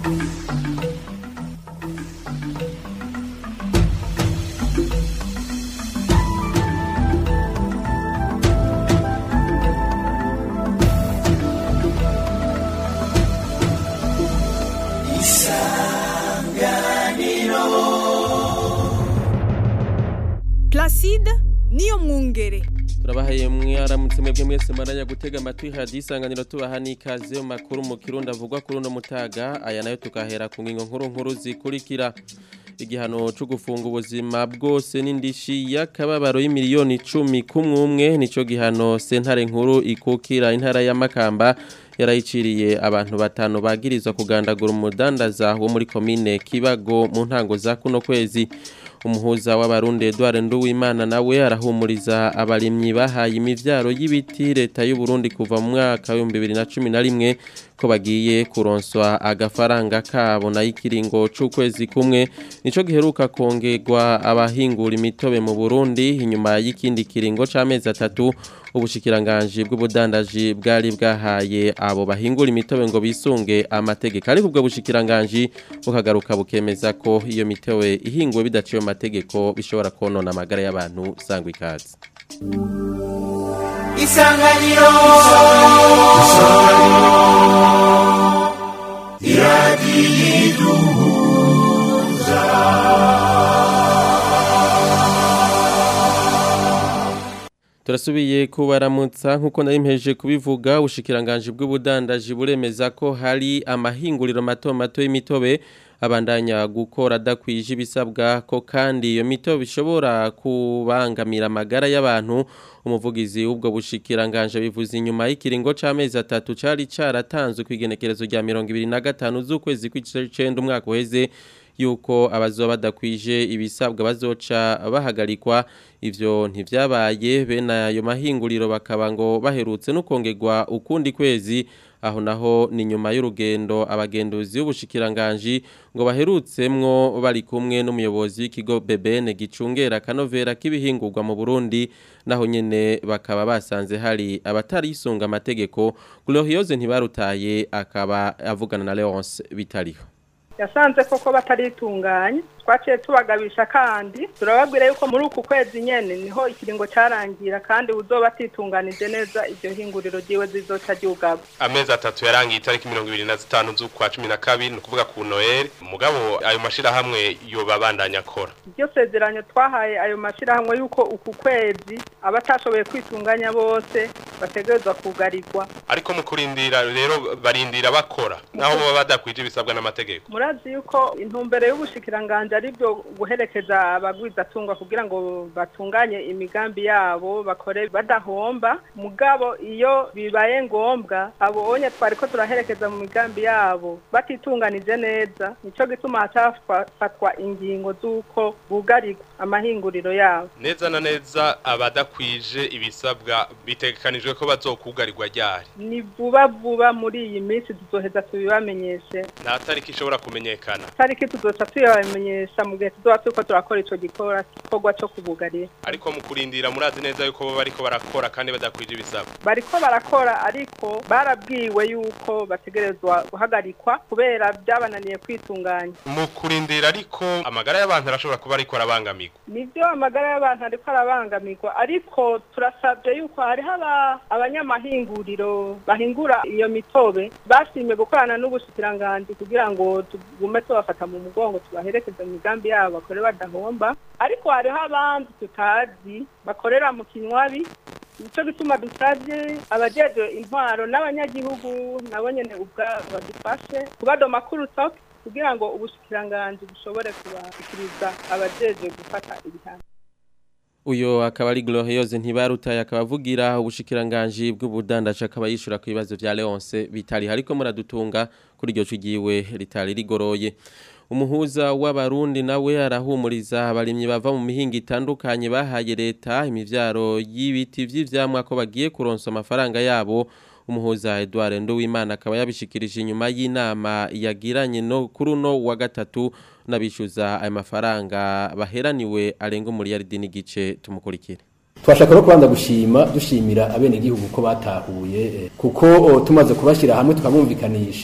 Placide niyo mwungere. Turabahaye mwaramutse mwebwe mwese maranya gutega amatwi hadi isanganiro tubaha n'ikaze mu makuru mu Kirundi avugwa kuri uno mutaga aya nayo tukahera ku ngingo nkuru zikurikira. Igihano cyo gufunga ubuzima bwose n'indishi y'akababaro y'imiliyoni 10 kumwe nico gihano sentare nkuru ikukira intara ya Makamba yarayiciriye abantu batanu bagirizwa kugandagura umudandaza wo muri komine Kibago mu ntango za kuno kwezi. Umuhuza w'abarundi Edouard Nduwimana nawe arahumuriza abarimyi bahaye imivyaro y'ibiti leta y'u Burundi kuva mu mwaka wa 2011 ko bagiye kuronswa agafaranga kabo na ikiringo c'ukwezi kumwe nico giheruka kongerwa abahingura imitobe mu Burundi inyuma y'ikindi kiringo c'amezi 3 ubushikiranganje bw'ubudandaji bwari bwahaye abo bahingura imitobe ngo bisunge amategeko ariko ubwo bushikiranganje bukagaruka bukemeza ko iyo mitobe ihingwe bidaciye amategeko bishobora konona amagara y'abantu sangwa ikaze. Isanganiro Turasubiye kubaramutsa nkuko narimpeje kubivuga ubushikiranganje bw'ubudandaji buremeza ko hari amahinguriro mato y'imitobe abandanya gukora dakwije ibisabwa ko kandi iyo mitobe ishobora kubangamira amagara y'abantu. Umuvugizi w'ubwo bushikiranganje bivuze inyuma y'ikiringo c'amezi 3 cari caratanzwe kwigenekerezo rya 2025 z'ukwezi kw'icenda umwaka uheze yuko abazoba badakwije ibisabwa bazoca bahagarikwa. Ivyo ntivyabaye bene ayo mahinguriro bakaba ngo baherutse no kongerwa ukundi kwezi aho naho ni nyuma y'urugendo abagenduzi b'ubushikiranganje ngo baherutsemwo bari kumwe n'umuyobozi w'ikigo BBN gicungera kanovera k'ibihingurwa mu Burundi naho nyene bakaba basanze hari abatari isunga amategeko. Glorioze ntibarutaye akaba avugana na Leonce Bitariho. Yasanze koko bataritunganye twaciye tubagabisha kandi turababwira yuko muri uku kwezi nyene niho ikiringo carangira kandi uzoba atitunganije neza iryo hinguriro jiwe zizoca ryugaba. Amezi 3 yarangiye itariki 25 z'ukwa 12 no kuvuga ku Noel mugabo ayo mashira hamwe yo babandanya akora. Iryo sezeranyo twahaye ayo mashira hamwe yuko uku kwezi abatashoboye kwitunganya bose bategerezwa kugarirwa. Ariko mu kurindira rero barindira bakora naho baba badakwije bisabwa n'amategeko. Murazi yuko intumbere y'ubushikiranganje ari byo guherekeza abagwizatunga kugira ngo batunganye imigambi yabo bakore badahomba mugabo iyo bibaye ngombwa abonye twariko turaherekeza mu migambi yabo batitunganije neza nico gituma hafatwa ingingo z'uko bugarirwa amahinguriro yabo. Neza na neza abadakwije ibisabwa bitegekanijwe ko bazokugarirwa ryari. Ni vuba muri iyi minsi tuzoheza tubibamenyeshe. Nta tariki ishobora kumenyekana. Tariki tuzoca tuyabamenyesha mu gihe tuzoba turiko turakora ico gikorwa cyo kubugarira. Ariko mu kurindira murazi neza yuko bo bariko barakora kandi badakwije ibisabwa. Bariko barakora ariko barabwiwe yuko bategerezwa guhagarikwa kubera byabananiye kwitunganya. Mu kurindira ariko amagara y'abantu arashobora kuba ariko arabangamirwa. Nivyo amagara y'abantu ariko arabangamirwa ariko turasabye yuko hari abanyamahinguriro bahingura iyo mitobe bashimye gukorana n'ubushikiranganje kugira ngo tugume tubafata mu mugongo tubaherekeza mu migambi yabo bakore badahomba ariko hariho abandi tutazi bakorera mu kinywabi nico gituma dusavye abajeje intwaro n'abanyagihugu nabo nyene ubwabo badufashe kubadoma kuru top kugira ngo ubushikiranganje bushobore kubashikiriza abajeje gufata ibihano. Uyo akaba ari Glorioze ntibarutaye akabavugira ubushikiranganje bw'ubudandaje akaba yishura ku bibazo vya Leonce Bitari hariko muradutunga kuri iryo cigiwe ritari rigoroye. Umuhuza w'abarundi nawe arahumuriza abarimyi bava mu mihinga itandukanye bahaye leta imivyaro y'ibiti vy'ivyamwa ko bagiye kuronsa amafaranga yabo. Umuhuza Edouard Nduwimana akaba yabishikirije inyuma y'inama yagiranye no kuri uno wa gatatu nabishuza ayo mafaranga baheraniwe arenga miliyaridi n'igice. Tumukurikire. Twashaka kubanza dushimira abene gihugu ko batahuye kuko tumaze kubashira hamwe tukamumvikanisha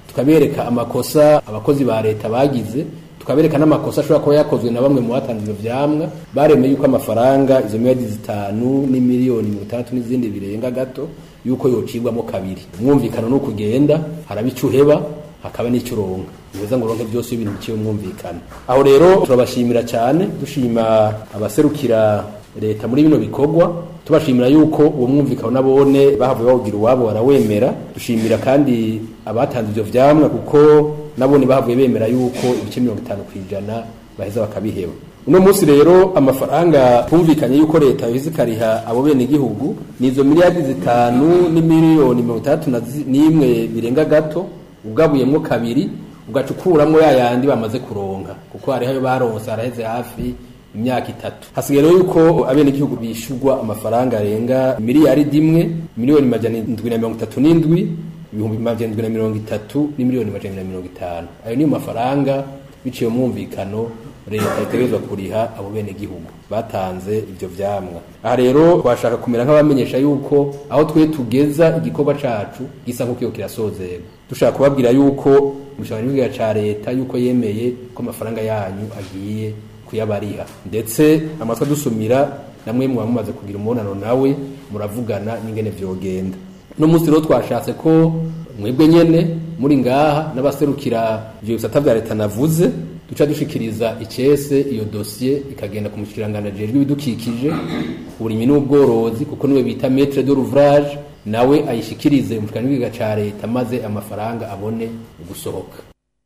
tukabereka amakosa abakozi ba leta bagize, tukabereka n'amakosa ashobora kuba yakozwe na bamwe mu batanze ivyo vyamwa, baremeye yuko amafaranga izo miliyoni 5 n'imiliyoni 60 n'izindi birenga gato yuko yocibwamo kabiri. Umwumvikano no kugenda harabicuheba hakaba n'icuronka neza ngo ronke byose ibintu biciye umwumvikano. Aho rero turabashimira cyane, dushima abaserukira leta muri bino bikorwa, tubashimira yuko uwo mwumvikano nabone bahavuye bawugira uwabo barawemera. Dushimira kandi abatanze ivyo vyamwa kuko nabone bahavuye bemera yuko ibice 50% baheza bakabiheba. Uno munsi rero amafaranga twumvikanye yuko leta yizikariha abo bene igihugu nizo miliyari 5 n'imiliyoni 31 birenga gato, ugabuyemwo kabiri ugacukuramwo yayandi bamaze kuronka kuko hari hayo baronse araheze hafi imyaka 3. Hasigaye yuko abene igihugu bishurwa amafaranga arenga miliyari 1 miliyoni 737 ibihumbi 730 n'imiliyoni 750. Ayo ni mafaranga biciye umwumvikano leta itegerezwa kuriha abo bene igihugu batanze ivyo vyamwa. Aha rero twashaka kumera nk'abamenyesha yuko aho twe tugeza igikorwa cacu gisa nkuko kirasozera. Dushaka kubabwira yuko umushahara ca leta yuko yemeye ko amafaranga yanyu agiye kuyabariha, ndetse amatwa dusumira namwe mumaze kugira umunano nawe muravugana n'ingene vyogenda. No musi rero twashatse ko mwebwe nyene muri ngaha n'abaserukira ivyo bisata vya leta navuze duca dushikiriza icese iyo dossier ikagenda ku mushikirangana jejwe bidukikije uburimyi n'ubworozi kuko niwe bita maître de l'ouvrage, nawe ayishikirize umushikirangana ca leta maze amafaranga abone gusohoka.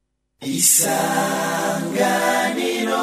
Isanganiro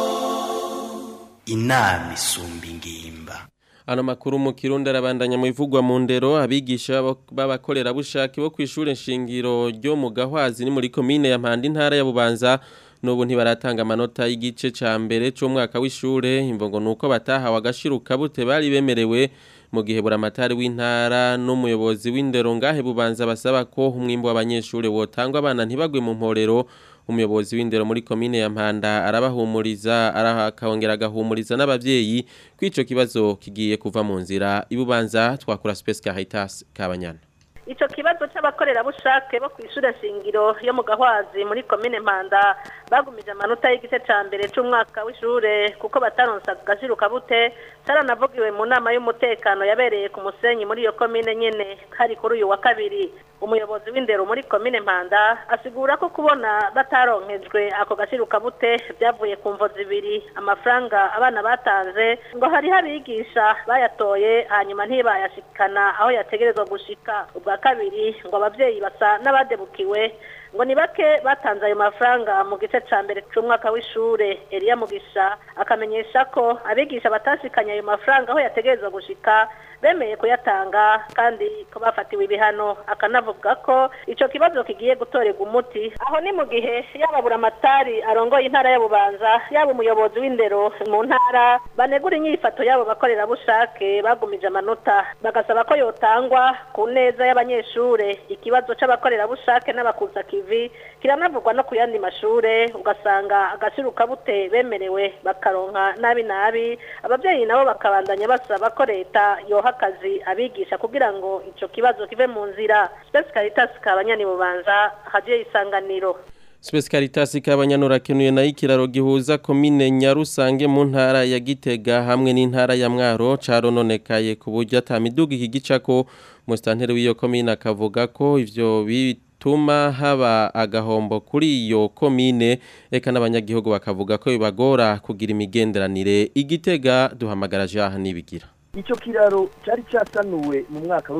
inama isumba ingimba. Ano makuru mu Kirundi arabandanya mu ivugwa mu ndero. Abigisha b'abakorera bushake bo kwishure nshingiro ryo mu Gahwazi ni muri commune ya Mpanda intara ya Bubanza n'ubu ntibaratanga amanota y'igice ca mbere cyo mwaka w'ishure. Imvongo nuko batahawe agashiruka bute bari bemerewe, mu gihe buramatari w'intara n'umuyobozi w'indero ngahe Bubanza basaba ko umwimbo w'abanyeshure wotangwa abana ntibagwe mu mporero. Umuyobozi w'indero muri commune ya Mpanda arabahumuriza arakongera agahumuriza n'abavyeyi kwico kibazo kigiye kuva mu nzira. Ibubanza twakura Space Caritas Kabanyana. Ico kibazo c'abakorera bushake bo kw'ishure shingiro yo mu Gahwazi muri commune Mpanda bagumije amanota y'igice ca mbere c'umwaka w'ishure kuko bataronsa gashiruka bute caranavugiwe mu nama y'umutekano yabereye ku Musenyi muri iyo commune nyene hari kuri uyu wa kabiri. Umuyobozi w'indero muri commune Mpanda asigura ko kubona bataronkejwe ako gashiruka bute byavuye ku mvo zibiri: amafaranga abana batanze ngo hari habigisha bayatoye hanyuma ntibayashikana aho yategerezwa gushika. Ubwa kabiri ngo abavyeyi basa n'abadebukiwe ngo ni bake batanze ayo mafaranga mu gice ca mbere c'umwaka w'ishure. Elia Mugisha akamenyesha ko abigisha batashikanya ayo mafaranga aho yategerezwa gushika bemeye kuyatanga kandi ko bafatiwe ibihano. Akanavuga ko ico kibazo kigiye gutorerwa umuti. Aho ni mu gihe yaba buramatari arongoye intara ya Bubanza yaba umuyobozi w'indero mu ntara banegura inyifato yabo bakorera bushake bagumije amanota, bagasaba ko yotangwa ku neza y'abanyeshure. Ikibazo c'abakorera bushake n'abakuza kivi kiranavugwa no kuyandi mashure, ugasanga agashiruka bute bemerewe bakaronka nabi. Abavyeyi nabo bakabandanya basaba ko leta yoha akazi abigisha kugira ngo ico kibazo kive mu nzira. Space Caritas Kabanyana Bubanza, Radio Isanganiro. Space Caritas Kabanyana urakenuye na ikiraro gihuza commune Nyarusange mu ntara ya Gitega hamwe n'intara ya Mwaro carononekaye ku buryo atamiduga ikigicako. Mustantere w'iyo commune akavuga ko ivyo bituma haba agahombo kuri iyo commune, eka n'abanyagihugu bakavuga ko bibagora kugira imigenderanire. Igitega duhamagara Jaha nibigira. Ico kiraro cyari cyasanuwe mu mwaka wa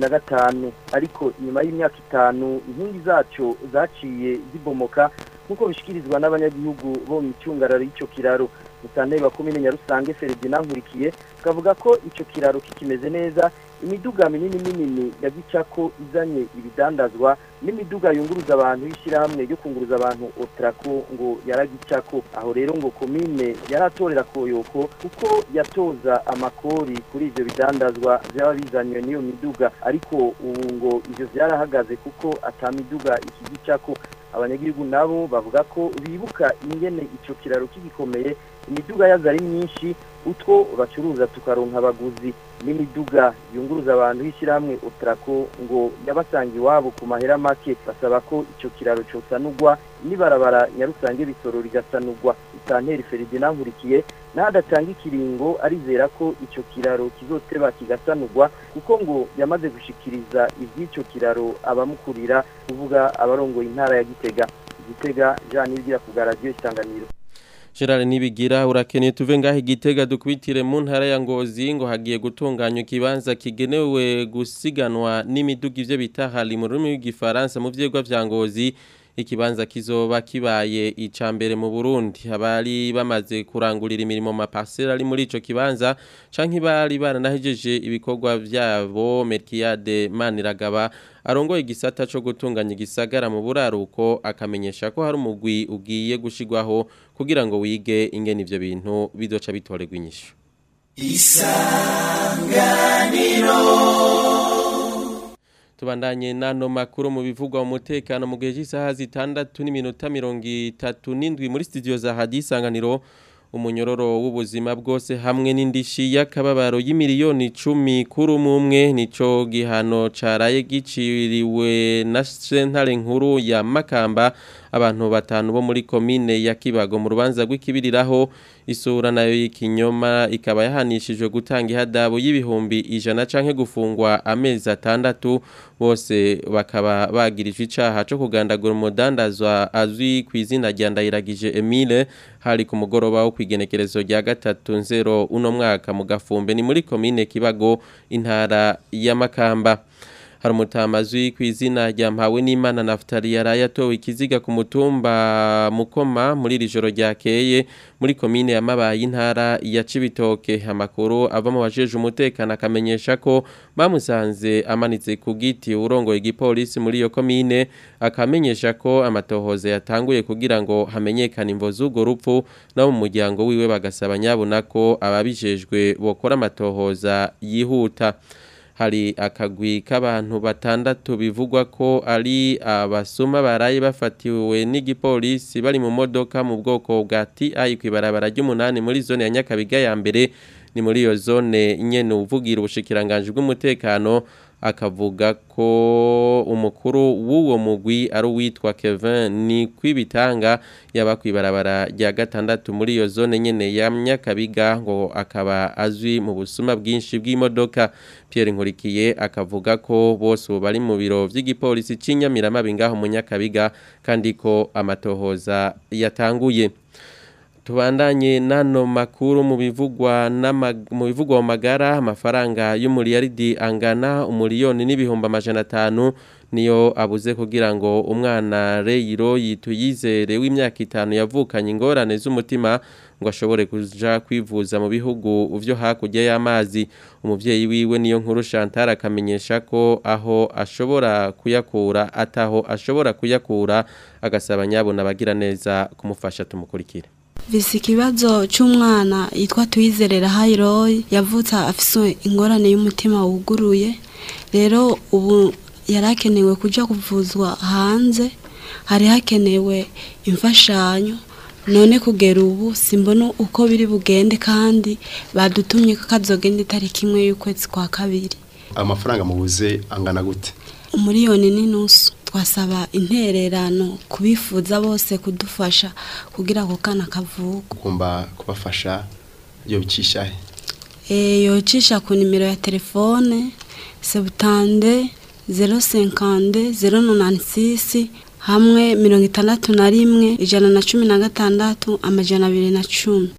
2005 ariko nyuma y'imyaka 5 inkingi zaco zaciye zibomoka nkuko bishikirizwa n'abanyagihugu bo mu cyungararo ico kiraro. Mutantebe bakomine Nyarusange Ferdinand Nkurikiye kavuga ko ico kiraro kikimeze neza, imiduga minini yagicako izanye ibidandazwa n'imiduga yunguruza abantu yishira hamwe yo kunguruza abantu Otrako ngo yaragicako. Aho rero ngo komine yaratorera koyoko kuko yatoza amakori kuri ivyo bidandazwa byaba bizanywe n'iyo miduga, ariko ubu ngo ivyo byarahagaze kuko atamiduga ikigicako. Abanyagihugu nabo bavuga ko bibuka ingene ico kiraro kigikomeye imiduga yaza ari myinshi, utwo bacuruza tukaronka abaguzi. N'imiduga yunguruza abantu y'ishyirahamwe Otrako ngo yabasanga iwabo ku mahera make, basaba ko ico kiraro cosanurwa nibarabara Nyarusange Bisoro rigasanurwa. Santeri Ferdinand Nkurikiye nadatanga ikiringo arizera ko ico kiraro kizoteba kigasanurwa kuko ngo yamaze gushikiriza ivy'ico kiraro abamukurira kuvuga abarongoye intara ya Gitega Jean Nibigira ku radio Isanganiro. Gerard Nibigira urakeneye tuve ngaho Gitega dukwitire mu ntara ya Ngozi ngo hagiye gutunganywa ikibanza kigenewe gusiganwa n'imiduga ivyo bita hali mu rurimi rw'igifaransa mu vyegwa vya Ngozi. Ikibanza kizoba kibaye icambere mu Burundi. Abari bamaze kurangurira imirimo mapasera ari muri ico kibanza canke bari baranahejeje ibikorwa vyabo. Melkiade Maniragaba arongoye igisata co gutunganya igisagara mu buraruko akamenyesha ko hari umugwi ugiye gushigwaho kugira ngo wige ingene ivyo bintu bizoca bitorerwa inyishu. Isanganiro tubandanye nano makuru mu bivugwa umutekano mu gihe cy'isaha 6:37 muri studio za Radio Isanganiro. Umunyororo w'ubuzima bwose hamwe n'indishi y'akababaro y'imiliyoni 10 kuri umwe nico gihano caraye giciriwe na sentare nkuru ya Makamba abantu batanu bo muri komine ya Kibago mu rubanza rw'ikibiriraho. Isura nayo y'ikinyoma ikaba yahanishijwe gutanga ihadabu y'ibihumbi 100 canke gufungwa amezi 6. Bose bakaba bagirijwe icaha cyo kugandagura umudandazwa azwi ku izina rya Ndayiragije Emile hari ku mugoroba wo kwigenekerezo rya 3/0 uno mwaka mu Gafumbe ni muri komine Kibago intara ya Makamba. Hari umutamazwi ku izina rya Mpawe n'Imana Naftali yarayatowe ikiziga ku mutumba Mukoma muri rijoro ryakeye muri komine ya Mabayi intara ya Cibitoke. Amakuru ava mu bajeje umutekano akamenyesha ko bamusanze amanitse ku giti urongoye igipolisi muri iyo komine, akamenyesha ko amatohoza yatanguye kugira ngo hamenyekane imvo z'ugo rupfu no mu muryango wiwe bagasaba nyabona ko ababijejwe bokora amatohoza yihuta. Hari akagwi k'abantu batandatu bivugwa ko ari abasuma baraye bafatiwe n'igipolisi bari mu modoka mu bwoko bwa TI kwibarabara ry'umunani muri zone ya Nyakabiga ya mbere. Ni muri iyo zone nyene uvugira ubushikiranganje bw'umutekano akavuga ko umukuru w'uwo mugwi ari uwitwa Kevin ni kwibitanga yaba kwibarabara rya 6 muri iyo zone nyene ya Nyakabiga ngo akaba azwi mu busuma bwinshi bw'imodoka. Pierre Nkurikiye akavuga ko bose bari mu biro vy'igipolisi c'Inyamiramabi ngaho mu Nyakabiga kandi ko amatohoza yatanguye. Tubandanye nano makuru mu bivugwa mu magara amafaranga y'umuriyaridi angana 1,500,000 niyo abuze kugira ngo umwana Reyiro Yituyizere w'imyaka 5 yavukanye ingorane z'umutima ngo ashobore kuja kwivuza mu bihugu uvyo hakurya y'amazi. Umuvyeyi wiwe niyo nkuru Chantal akamenyesha ko aho ashobora kuyakura ataho ashobora kuyakura agasaba nyabona bagira neza kumufasha tumukurikira. Visi kibazo c'umwana yitwa Tuyizerera Hayroy yavutse afise ingorane y'umutima wuguruye. Rero ubu yarakenewe kuja kuvuzwa hanze, hari hakenewe imfashanyo. None kugera ubu simbona uko biri bugende kandi badutumye ko kazogenda itariki 1 y'ukwezi kwa kabiri. Amafaranga mubuze angana gute? 1,5 miliyoni. Twasaba intererano kubifuza bose kudufasha kugira ngo kana kavuka. Ugomba kubafasha yo bicisha yocisha ku nimero ya telefone 70 050 096 hamwe 61 116 210.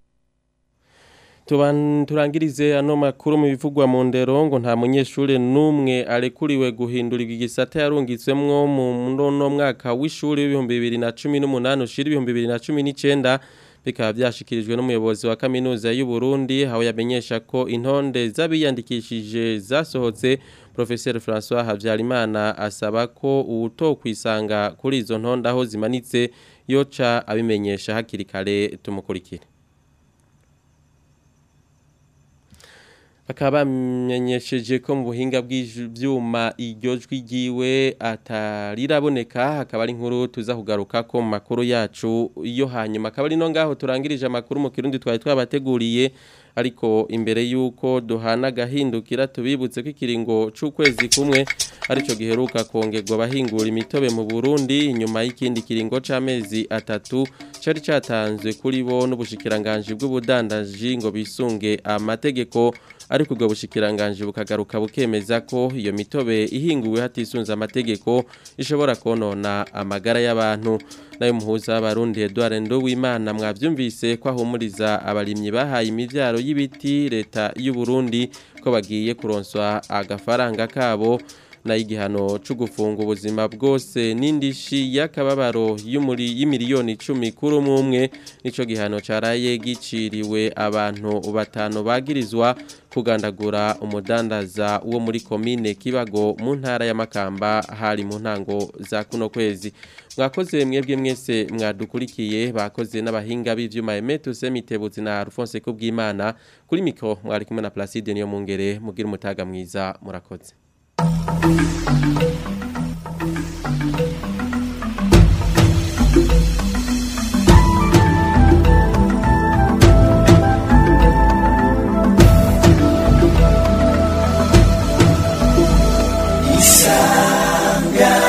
Turangirize ano makuru mu bivugwa mu ndero ngo nta munyeshure numwe arekuriwe guhindura igisata yarungitswemwo mu no mwaka w'ishuri w'2018 ushira 2019 bikaba byashikirijwe n'umuyobozi wa kaminuza y'u Burundi aho yamenyesha ko intonde z'abiyandikishije zasohotse. Professor François Havyarimana asaba ko utokwisanga kuri izo ntonde aho zimanitse yoca abimenyesha hakiri kare tumukurikire. bakaba bamenyesheje ko mu buhinga bw'ivyuma iryo jwi ryiwe atariraboneka hakaba ari inkuru tuza kugaruka ko mu makuru yacu iyo hanyuma akaba ari no ngaho turangirije amakuru mu kirundi twari twabateguriye ariko imbere yuko duhana gahindukira tubibutse ko ikiringo c'ukwezi kumwe arico giheruka kongerwa abahingura imitobe mu Burundi nyuma y'ikindi kiringo c'amezi 3 cari catanzwe kuri bo n'ubushikiranganje bw'ubudandaji ngo bisunge amategeko ariko ubwo bushikiranganje bukagaruka bukemeza ko iyo mitobe ihinguwe hatisunze amategeko ishobora konona amagara y'abantu nayo muhuza abarundi Edouard Nduwimana mwavyumvise ko ahumuriza abarimyi bahaye imivyaro y'ibiti leta y'u Burundi ko bagiye kuronswa agafaranga kabo na igihano cyo gufunga ubuzima bwose n'indishi y'akababaro y'imiliyoni 10 kuri umwe nico gihano caraye giciriwe abantu batanu bagirizwa kugandagura umudandaza wo muri komine Kibago mu ntara ya Makamba hari mu ntango za kuno kwezi mwakoze mwebwe mwese mwadukurikiye bakoze n'abahinga b'ivyuma Emeto Semitebutsi na Alphonse Kubwimana kuri mikro mwari kumwe na Placide niyo mungere mugira umutaga mwiza murakoze. Thank you.